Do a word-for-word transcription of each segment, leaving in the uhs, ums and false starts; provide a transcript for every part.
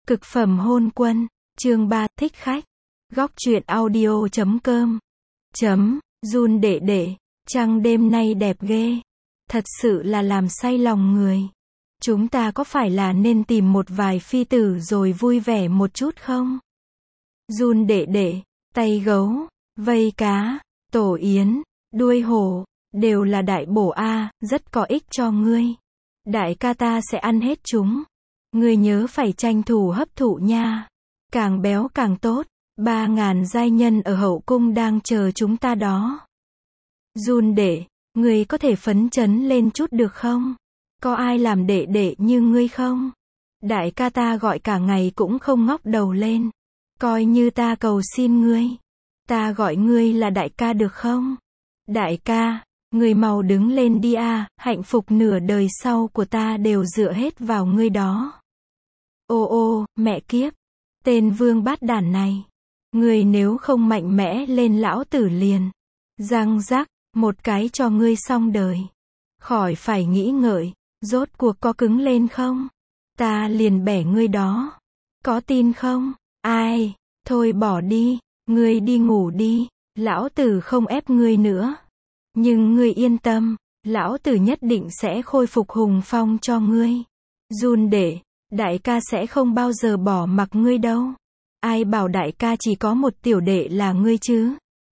Cực phẩm hôn quân, chương ba, thích khách. Góc truyện audio chấm com. Chấm, run đệ đệ, trăng đêm nay đẹp ghê. Thật sự là làm say lòng người. Chúng ta có phải là nên tìm một vài phi tử rồi vui vẻ một chút không? Run đệ đệ, tay gấu, vây cá, tổ yến, đuôi hổ, đều là đại bổ a, rất có ích cho ngươi. Đại ca ta sẽ ăn hết chúng. Ngươi nhớ phải tranh thủ hấp thụ nha. Càng béo càng tốt. Ba ngàn giai nhân ở hậu cung đang chờ chúng ta đó. Run đệ, ngươi có thể phấn chấn lên chút được không? Có ai làm đệ đệ như ngươi không? Đại ca ta gọi cả ngày cũng không ngóc đầu lên. Coi như ta cầu xin ngươi. Ta gọi ngươi là đại ca được không? Đại ca, ngươi mau đứng lên đi a, hạnh phúc nửa đời sau của ta đều dựa hết vào ngươi đó. Ô ô, mẹ kiếp. Tên vương bát đản này. Ngươi nếu không mạnh mẽ lên lão tử liền. Răng rắc, một cái cho ngươi xong đời. Khỏi phải nghĩ ngợi, rốt cuộc có cứng lên không? Ta liền bẻ ngươi đó. Có tin không? Ai? Thôi bỏ đi, ngươi đi ngủ đi, lão tử không ép ngươi nữa. Nhưng ngươi yên tâm, lão tử nhất định sẽ khôi phục hùng phong cho ngươi. Run đệ, đại ca sẽ không bao giờ bỏ mặc ngươi đâu. Ai bảo đại ca chỉ có một tiểu đệ là ngươi chứ?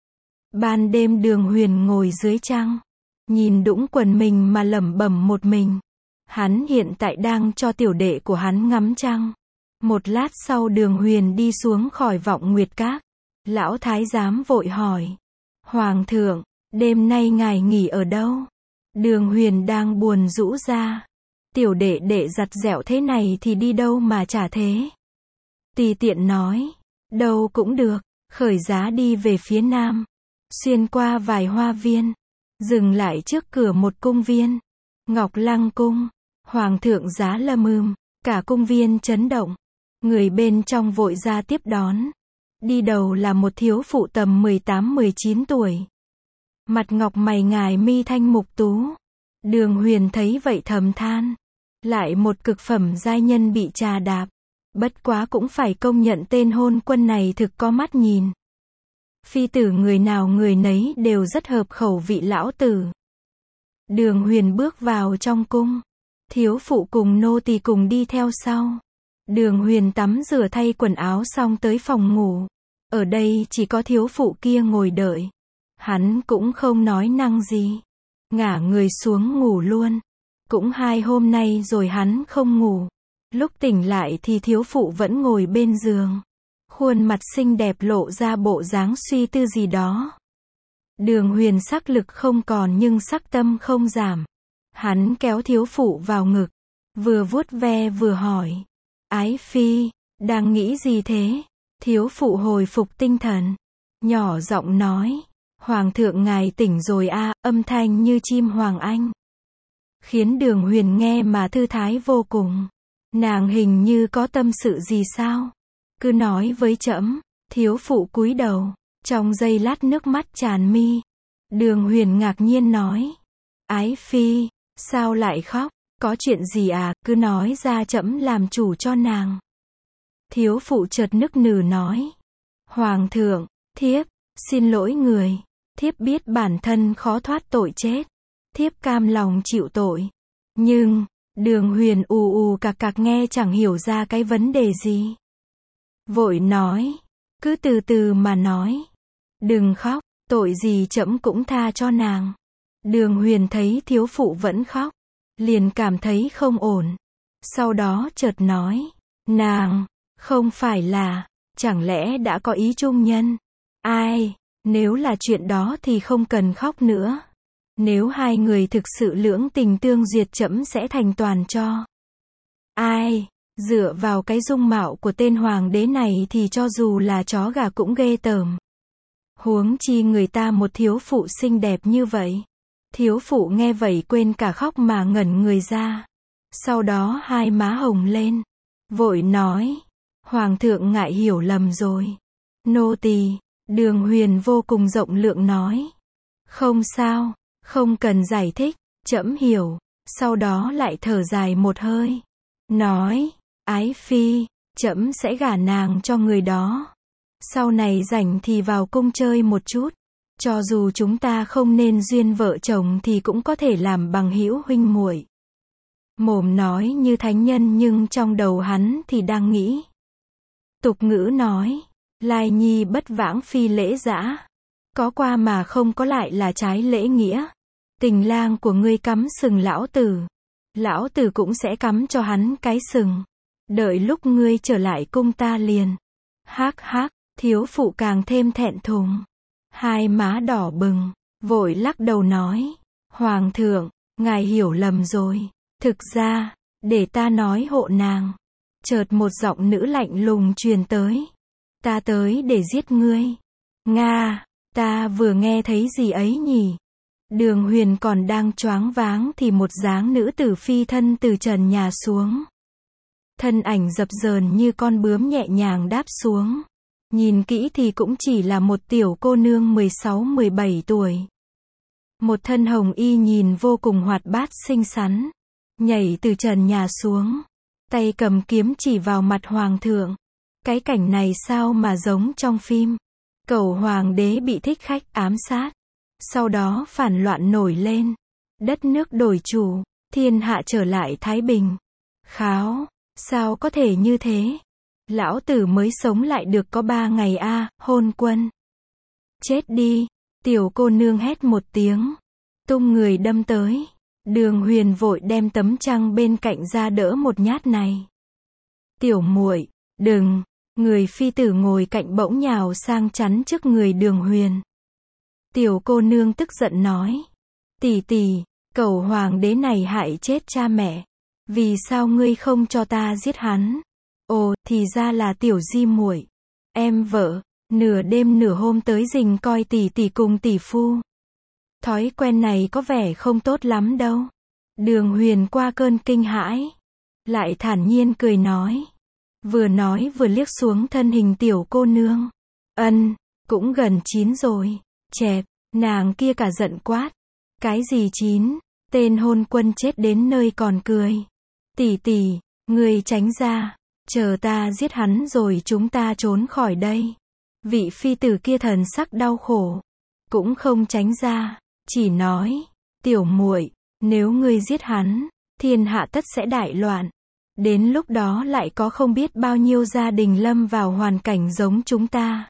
Ban đêm Đường Huyền ngồi dưới trăng, nhìn đũng quần mình mà lẩm bẩm một mình. Hắn hiện tại đang cho tiểu đệ của hắn ngắm trăng. Một lát sau Đường Huyền đi xuống khỏi Vọng Nguyệt Các. Lão thái giám vội hỏi. Hoàng thượng, đêm nay ngài nghỉ ở đâu? Đường Huyền đang buồn rũ ra. Tiểu đệ đệ giặt dẹo thế này thì đi đâu mà chả thế? Tùy tiện nói. Đâu cũng được. Khởi giá đi về phía nam. Xuyên qua vài hoa viên. Dừng lại trước cửa một cung viên. Ngọc Lăng Cung. Hoàng thượng giá lâm ưm. Cả cung viên chấn động. Người bên trong vội ra tiếp đón. Đi đầu là một thiếu phụ tầm mười tám mười chín tuổi. Mặt ngọc mày ngài mi thanh mục tú. Đường Huyền thấy vậy thầm than. Lại một cực phẩm giai nhân bị trà đạp. Bất quá cũng phải công nhận tên hôn quân này thực có mắt nhìn. Phi tử người nào người nấy đều rất hợp khẩu vị lão tử. Đường Huyền bước vào trong cung. Thiếu phụ cùng nô tỳ cùng đi theo sau. Đường Huyền tắm rửa thay quần áo xong tới phòng ngủ. Ở đây chỉ có thiếu phụ kia ngồi đợi. Hắn cũng không nói năng gì. Ngả người xuống ngủ luôn. Cũng hai hôm nay rồi hắn không ngủ. Lúc tỉnh lại thì thiếu phụ vẫn ngồi bên giường. Khuôn mặt xinh đẹp lộ ra bộ dáng suy tư gì đó. Đường Huyền sắc lực không còn nhưng sắc tâm không giảm. Hắn kéo thiếu phụ vào ngực. Vừa vuốt ve vừa hỏi. Ái phi, đang nghĩ gì thế? Thiếu phụ hồi phục tinh thần. Nhỏ giọng nói. Hoàng thượng ngài tỉnh rồi a, à, âm thanh như chim hoàng anh. Khiến Đường Huyền nghe mà thư thái vô cùng. Nàng hình như có tâm sự gì sao? Cứ nói với trẫm. Thiếu phụ cúi đầu. Trong giây lát nước mắt tràn mi. Đường Huyền ngạc nhiên nói. Ái phi, sao lại khóc? Có chuyện gì à? Cứ nói ra trẫm làm chủ cho nàng. Thiếu phụ chợt nức nở nói. Hoàng thượng, thiếp, xin lỗi người. Thiếp biết bản thân khó thoát tội chết. Thiếp cam lòng chịu tội. Nhưng, Đường Huyền ù ù cạc cạc nghe chẳng hiểu ra cái vấn đề gì. Vội nói. Cứ từ từ mà nói. Đừng khóc, tội gì trẫm cũng tha cho nàng. Đường Huyền thấy thiếu phụ vẫn khóc. Liền cảm thấy không ổn. Sau đó chợt nói. Nàng, không phải là, chẳng lẽ đã có ý chung nhân? Ai, nếu là chuyện đó thì không cần khóc nữa. Nếu hai người thực sự lưỡng tình tương duyệt trẫm sẽ thành toàn cho. Ai, dựa vào cái dung mạo của tên hoàng đế này thì cho dù là chó gà cũng ghê tởm. Huống chi người ta một thiếu phụ xinh đẹp như vậy. Thiếu phụ nghe vậy quên cả khóc mà ngẩn người ra. Sau đó hai má hồng lên. Vội nói. Hoàng thượng ngại hiểu lầm rồi. Nô tỳ. Đường Huyền vô cùng rộng lượng nói. Không sao, không cần giải thích, trẫm hiểu. Sau đó lại thở dài một hơi. Nói. Ái phi, trẫm sẽ gả nàng cho người đó. Sau này rảnh thì vào cung chơi một chút. Cho dù chúng ta không nên duyên vợ chồng thì cũng có thể làm bằng hữu huynh muội. Mồm nói như thánh nhân nhưng trong đầu hắn thì đang nghĩ. Tục ngữ nói, lai nhi bất vãng phi lễ dã. Có qua mà không có lại là trái lễ nghĩa. Tình lang của ngươi cắm sừng lão tử. Lão tử cũng sẽ cắm cho hắn cái sừng. Đợi lúc ngươi trở lại cung ta liền. Hác hác, thiếu phụ càng thêm thẹn thùng. Hai má đỏ bừng, vội lắc đầu nói. Hoàng thượng, ngài hiểu lầm rồi. Thực ra, để ta nói hộ nàng. Chợt một giọng nữ lạnh lùng truyền tới. Ta tới để giết ngươi. Nga, ta vừa nghe thấy gì ấy nhỉ? Đường Huyền còn đang choáng váng thì một dáng nữ tử phi thân từ trần nhà xuống. Thân ảnh dập dờn như con bướm nhẹ nhàng đáp xuống. Nhìn kỹ thì cũng chỉ là một tiểu cô nương mười sáu mười bảy tuổi. Một thân hồng y nhìn vô cùng hoạt bát xinh xắn. Nhảy từ trần nhà xuống. Tay cầm kiếm chỉ vào mặt hoàng thượng. Cái cảnh này sao mà giống trong phim. Cẩu hoàng đế bị thích khách ám sát. Sau đó phản loạn nổi lên. Đất nước đổi chủ. Thiên hạ trở lại thái bình. Kháo, sao có thể như thế? Lão tử mới sống lại được có ba ngày a, à, hôn quân. Chết đi, tiểu cô nương hét một tiếng. Tung người đâm tới. Đường Huyền vội đem tấm trăng bên cạnh ra đỡ một nhát này. Tiểu muội, đừng, người phi tử ngồi cạnh bỗng nhào sang chắn trước người Đường Huyền. Tiểu cô nương tức giận nói. Tỷ tỷ, cẩu hoàng đế này hại chết cha mẹ. Vì sao ngươi không cho ta giết hắn? Ồ, thì ra là tiểu di muội. Em vợ, nửa đêm nửa hôm tới rình coi tỷ tỷ cùng tỷ phu. Thói quen này có vẻ không tốt lắm đâu. Đường Huyền qua cơn kinh hãi. Lại thản nhiên cười nói. Vừa nói vừa liếc xuống thân hình tiểu cô nương. Ân, cũng gần chín rồi. Chẹp, nàng kia cả giận quát. Cái gì chín? Tên hôn quân chết đến nơi còn cười. Tỷ tỷ, ngươi tránh ra. Chờ ta giết hắn rồi chúng ta trốn khỏi đây. Vị phi tử kia thần sắc đau khổ. Cũng không tránh ra. Chỉ nói. Tiểu muội, nếu ngươi giết hắn, thiên hạ tất sẽ đại loạn. Đến lúc đó lại có không biết bao nhiêu gia đình lâm vào hoàn cảnh giống chúng ta.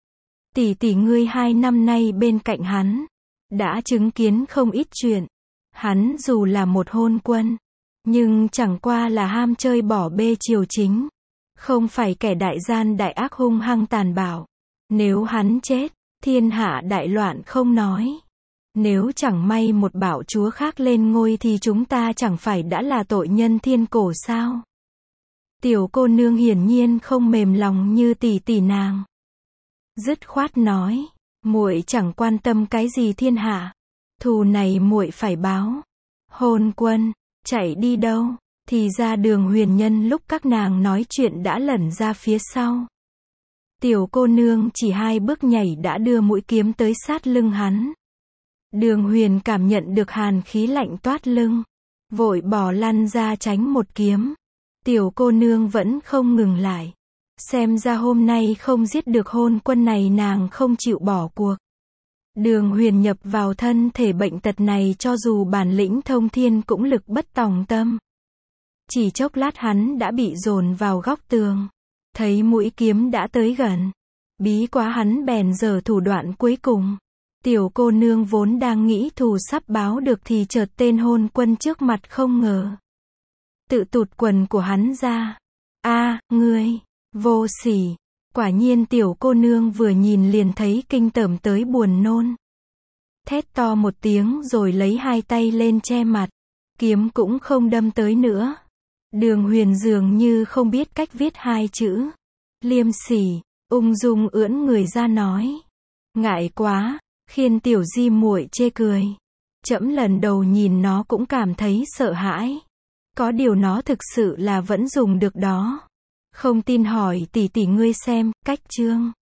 Tỷ tỷ ngươi hai năm nay bên cạnh hắn. Đã chứng kiến không ít chuyện. Hắn dù là một hôn quân. Nhưng chẳng qua là ham chơi bỏ bê triều chính. Không phải kẻ đại gian đại ác hung hăng tàn bạo. Nếu hắn chết, thiên hạ đại loạn không nói. Nếu chẳng may một bảo chúa khác lên ngôi thì chúng ta chẳng phải đã là tội nhân thiên cổ sao? Tiểu cô nương hiển nhiên không mềm lòng như tỷ tỷ nàng. Dứt khoát nói, muội chẳng quan tâm cái gì thiên hạ. Thù này muội phải báo. Hôn quân, chạy đi đâu? Thì ra Đường Huyền nhân lúc các nàng nói chuyện đã lẩn ra phía sau. Tiểu cô nương chỉ hai bước nhảy đã đưa mũi kiếm tới sát lưng hắn. Đường Huyền cảm nhận được hàn khí lạnh toát lưng. Vội bỏ lăn ra tránh một kiếm. Tiểu cô nương vẫn không ngừng lại. Xem ra hôm nay không giết được hôn quân này nàng không chịu bỏ cuộc. Đường Huyền nhập vào thân thể bệnh tật này cho dù bản lĩnh thông thiên cũng lực bất tòng tâm. Chỉ chốc lát hắn đã bị dồn vào góc tường. Thấy mũi kiếm đã tới gần. Bí quá hắn bèn giở thủ đoạn cuối cùng. Tiểu cô nương vốn đang nghĩ thù sắp báo được thì chợt tên hôn quân trước mặt không ngờ. Tự tụt quần của hắn ra. A, à, ngươi, vô sỉ. Quả nhiên tiểu cô nương vừa nhìn liền thấy kinh tởm tới buồn nôn. Thét to một tiếng rồi lấy hai tay lên che mặt. Kiếm cũng không đâm tới nữa. Đường Huyền dường như không biết cách viết hai chữ. Liêm sỉ, ung dung ưỡn người ra nói. Ngại quá, khiến tiểu di muội chê cười. Trẫm lần đầu nhìn nó cũng cảm thấy sợ hãi. Có điều nó thực sự là vẫn dùng được đó. Không tin hỏi tỷ tỷ ngươi xem, cách chương.